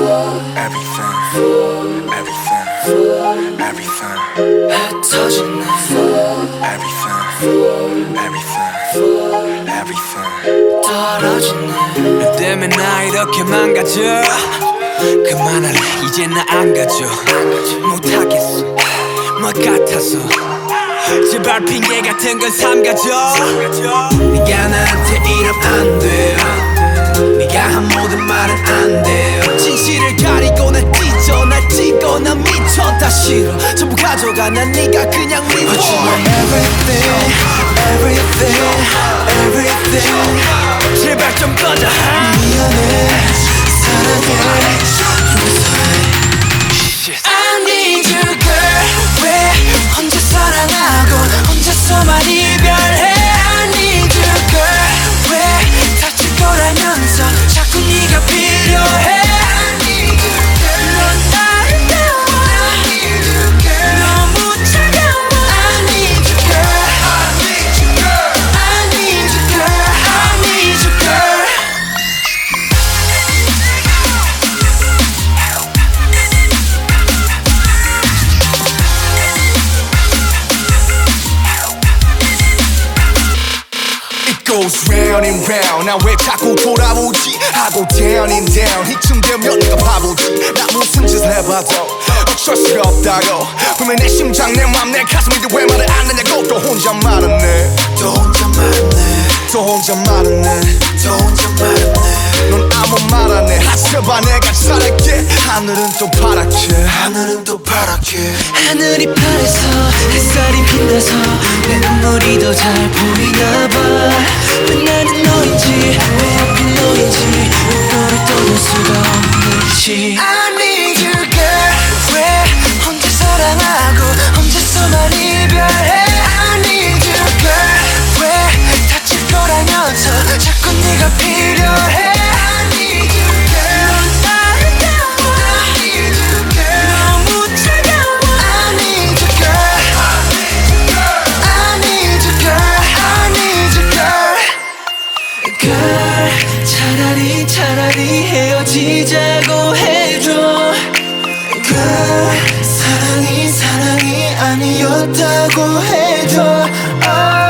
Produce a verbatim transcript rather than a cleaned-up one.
everything, everything, everything. 흩어지네 Everything, everything, everything. 떨어지네 너 때문에 나 이렇게 망가져 그만할래 이제 나 안 가져 못하겠어 뭐 같아서 제발 핑계 같은 건 삼가져 네가 나한테 이러면 안 돼요 네가 한 모든 말은 안 돼요 진실을 가리고 날 찢어 날 찢고 난 미쳐 다 싫어 전부 가져가 난 네가 그냥 미워 But you are everything, everything, everything 제발 좀 꺼져 미안해 사랑해 Shit. I need you girl 왜 혼자 사랑하고 혼자서만 이별해 I need you girl 왜 다칠 거라면서 자꾸 네가 필요해 I need you girl 넌 아름다워 I need you girl 너무 차가워 I need you girl I need you girl I need you girl I need you girl Goes round and round 나 왜 자꾸 돌아오지 하고 down and down 이쯤 되면 내가 바보지 나 무슨 짓을 해봐도 어쩔 수가 없다고 분명 내 심장 내 맘 내 가슴인데 왜 말을 안 하냐고 또 혼자 말았네 또 혼자 말았네 또 혼자 말았네 또 혼자 말았네 넌 아무 말 안 해 하지마 내가 잘할게 하늘은 또 파랗게 하늘은 또 파랗게 하늘이 파래서 햇살이 빛나서 내 눈물이 더 잘 보이나 봐왜 나는 너인지 왜 하필 너인지 왜 너를 떠날 수가 없는지 I need you girl 왜 혼자 사랑하고 혼자서만 이별해 I need you girl 왜 다칠 거라면서 자꾸 네가 필요해 I need you girl 넌 아름다워 I need you girl 너무 차가워 I need you girl I need you girl I need you girl girl 차라리 차라리 헤어지자고 해줘 girl 사랑이 사랑이 아니었다고 해줘 oh.